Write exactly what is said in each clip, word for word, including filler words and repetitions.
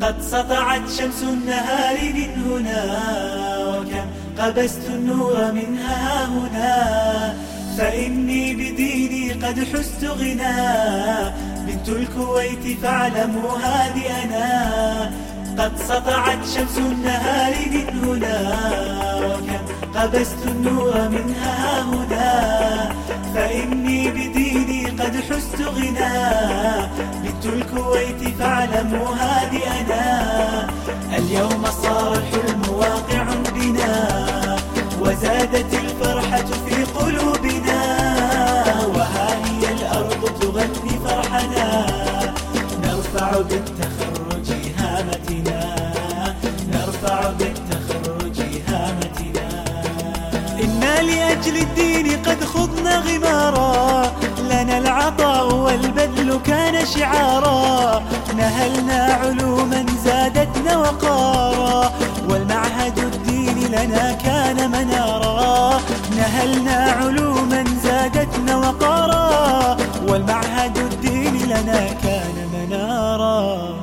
قد سطعت شمس النهار من هنا، وكم قبست النور منها هنا. فإني بديني قد حزت غنى، بنت الكويت فاعلموا هذه أنا. قد سطعت شمس النهار من هنا، وكم قبست النور منها هنا. فإني بديني قد حزت غنى، بنت الكويت فاعلموا هذه أنا. اليوم صار الحلم واقع بنا، وزادت الفرحة في قلوبنا. وها هي الأرض تغني فرحنا، نرفع بالتخرج هامتنا، نرفع بالتخرج هامتنا. إنا لأجل الدين قد خضنا غمارا، لنا العطاء والبذل كان شعارا. نهلنا علوما زادتنا وقارا، والمعهد الديني لنا كان منارا. نهلنا علوما زادتنا وقارا، والمعهد الديني لنا كان منارا.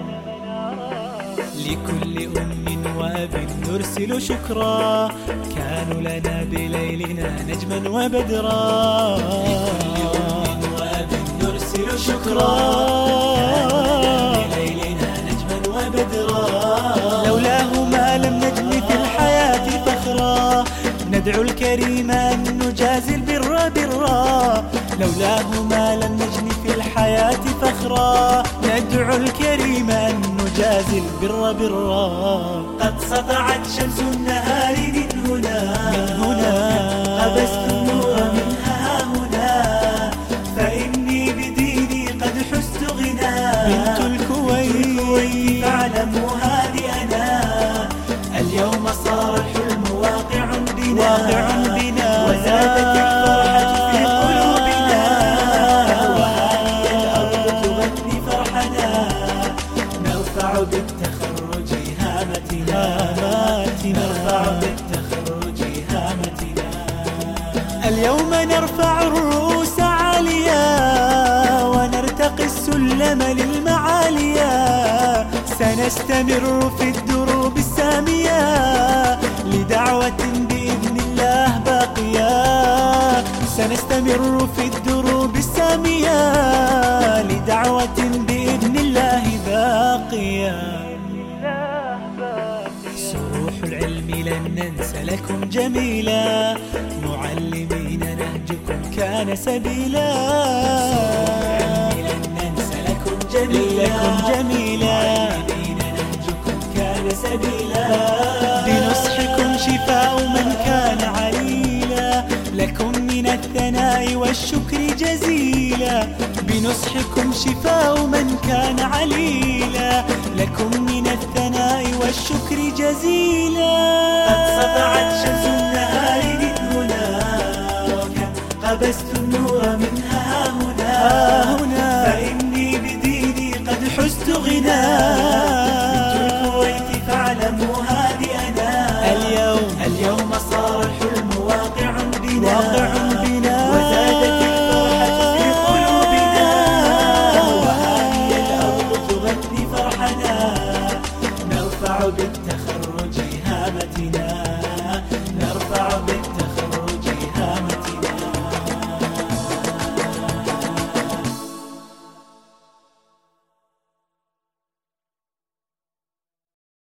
لكل أم وأب نرسل شكرا، كانوا لنا بليلنا نجما وبدرا. لكل أم وأب نرسل شكرا، كانوا لنا بليلنا نجما وبدرا. لولاه ما لم نجن في الحياة فخرا، ندعو الكريم أن نجازي البر برا. لولاه ما لم نجن في الحياة فخرا، ندعو الكريم أن نجازي البر برا. قد سطعت شمس النهار من هنا، من هنا قبست النور منها هنا. فإني بديني قد حزت غنى، بنت الكويت فاعلموا هذه أنا. اليوم صار الحلم واقع بنا، واقع بنا وزادت الفرحة في قلوبنا. وها هي الأرض تغني فرحنا، نرفع بالتخرج هامتنا، نرفع بالتخرج هامتنا. اليوم نرفع الرؤوس عاليا، ونرتقي السلم للمعاليا. سنستمر في الدروب السامية، لدعوة بإذن الله باقية. سنستمر في الدروب السامية، لدعوة بإذن الله باقية. سروح العلم لن ننسى لكم جميلا، معلمين نهجكم كان سبيلا. سروح العلم لن ننسى لكم جميلا، لكم جميلا، معلمين نهجكم كان سبيلا. بنصحكم شفاء من كان عليلا، لكم من الثناء والشكر جزيلا. بنصحكم شفاء من كان عليلا، لكم من الثناء والشكر جزيلا. قد سطعت شمس النهار من هنا، وكم قبست النور منها هنا، هنا. فإني بديني قد حزت غنى، بنت الكويت فاعلموا هذه أنا. اليوم اليوم صار الحلم واقع بنا، واقع